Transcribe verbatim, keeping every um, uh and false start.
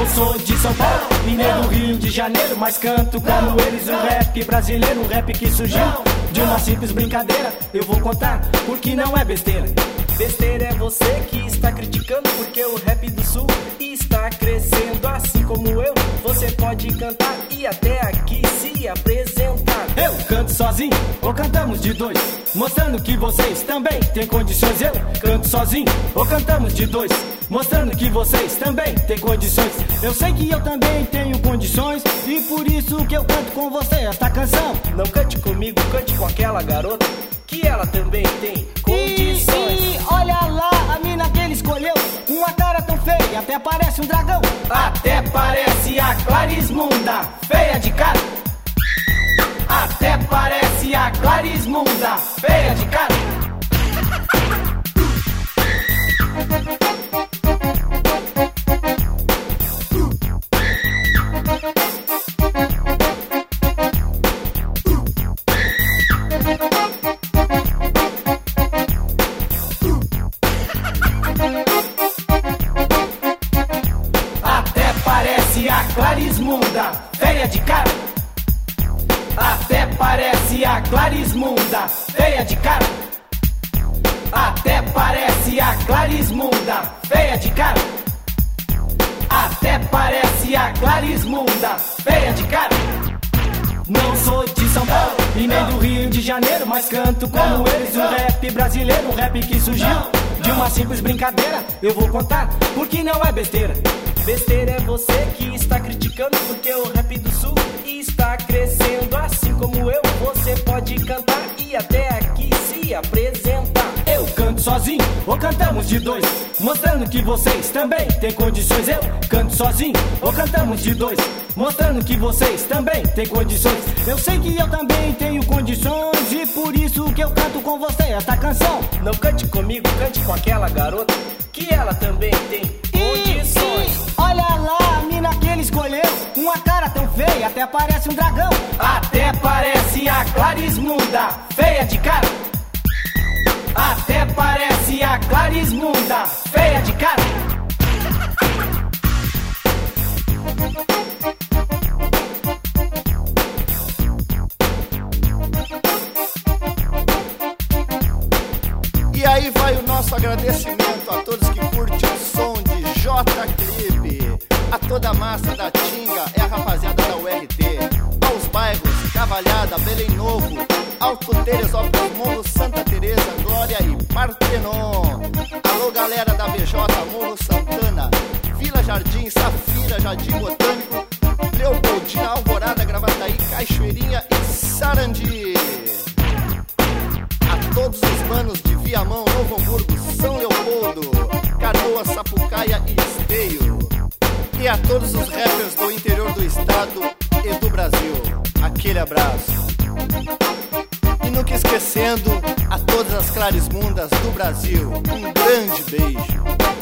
sou de São Paulo e nem do Rio de Janeiro, mas canto como eles, um rap brasileiro, um rap que surgiu de uma simples brincadeira. Eu vou contar porque não é besteira. Besteira é você que está criticando porque o rap do sul está crescendo. Assim como eu, você pode cantar e até aqui se apresentar. Eu canto sozinho ou cantamos de dois, mostrando que vocês também têm condições. Eu canto sozinho ou cantamos de dois, mostrando que vocês também têm condições. Eu sei que eu também tenho condições e por isso que eu canto com você esta canção. Não cante comigo, cante com aquela garota, que ela também tem condições. E, e olha lá a mina que ele escolheu, uma cara tão feia, até parece um dragão. Até parece a Clarismunda, feia de cara. Até parece a Clarismunda, feia de cara. Até parece a Clarismunda, feia de cara. Até parece a Clarismunda, feia de cara. Até parece a Clarismunda, feia de cara. Até parece a Clarismunda, feia de cara. Não sou de São Paulo e nem do Rio de Janeiro, mas canto como eles, um rap brasileiro, um rap que surgiu de uma simples brincadeira. Eu vou contar porque não é besteira. Besteira é você que está criticando porque o rap do sul está crescendo. Assim como eu, você pode cantar e até aqui se apresentar. Eu canto sozinho ou cantamos de dois, mostrando que vocês também têm condições. Eu canto sozinho ou cantamos de dois, mostrando que vocês também têm condições. Eu sei que eu também tenho condições e por isso que eu canto com você esta canção. Não cante comigo, cante com aquela garota, que ela também tem condições. E, e, olha lá a mina que ele escolheu, uma cara tão feia, até parece um dragão. Até parece a Clarismunda, feia de cara. Até parece a Clarismunda, feia de cara. E aí vai o nosso agradecimento a todos que curtem o som de J-Clip, a toda a massa da Tinga, é a rapaziada da U R T, aos bairros Cavalhada, Belém Novo, Alto Teresópolis, Morro Santa Teresa, Glória e Partenon. Alô galera da B J, Morro Santana, Vila Jardim, Safira, Jardim Botânico, Leopoldina, Alvorada, Gravataí, Cachoeirinha e Sarandi. A todos os manos de Viamão, Novo Hamburgo, São Leopoldo, Canoa, Sapucaia e Esteio. E a todos os rappers do interior do estado e do Brasil, aquele abraço. E nunca esquecendo a todas as Clarismundas do Brasil, um grande beijo.